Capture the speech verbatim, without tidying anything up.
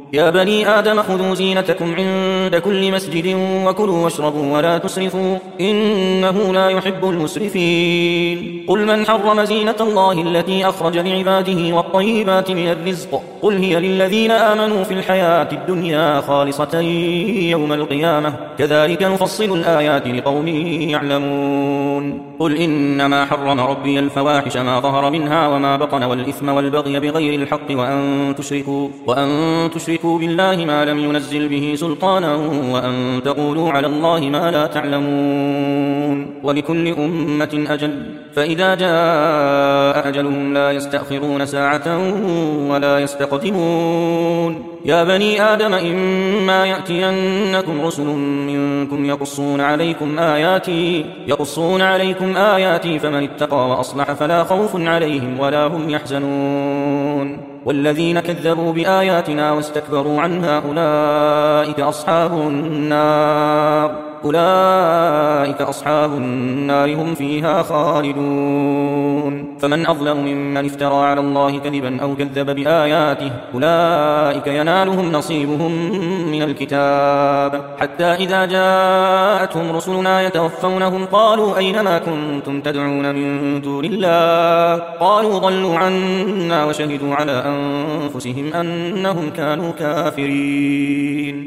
يا بني آدم خذوا زينتكم عند كل مسجد وكلوا واشربوا ولا تسرفوا إنه لا يحب المسرفين قل من حرم زينة الله التي أخرج لعباده والطيبات من الرزق قل هي للذين آمنوا في الحياة الدنيا خالصة يوم القيامة كذلك نفصل الآيات لقوم يعلمون قل إنما حرم ربي الفواحش ما ظهر منها وما بطن والإثم والبغي بغير الحق وأن تشركوا, وأن تشركوا بالله ما لم ينزل به سلطانا وأن تقولوا على الله ما لا تعلمون ولكل أمة أجل فإذا جاء أجلهم لا يستأخرون ساعة ولا يستقدمون يا بني آدم إما يأتينكم رسل منكم يقصون عليكم آياتي يقصون عليكم آياتي فمن اتقى وأصلح فلا خوف عليهم ولا هم يحزنون والذين كذبوا بآياتنا واستكبروا عنها أولئك أصحاب النار أولئك أصحاب النار هم فيها خالدون فمن أظلم ممن افترى على الله كذبا أو كذب بآياته أولئك ينالهم نصيبهم من الكتاب حتى إذا جاءتهم رسلنا يتوفونهم قالوا أين ما كنتم تدعون من دون الله قالوا ضلوا عنا وشهدوا على أنفسهم أنهم كانوا كافرين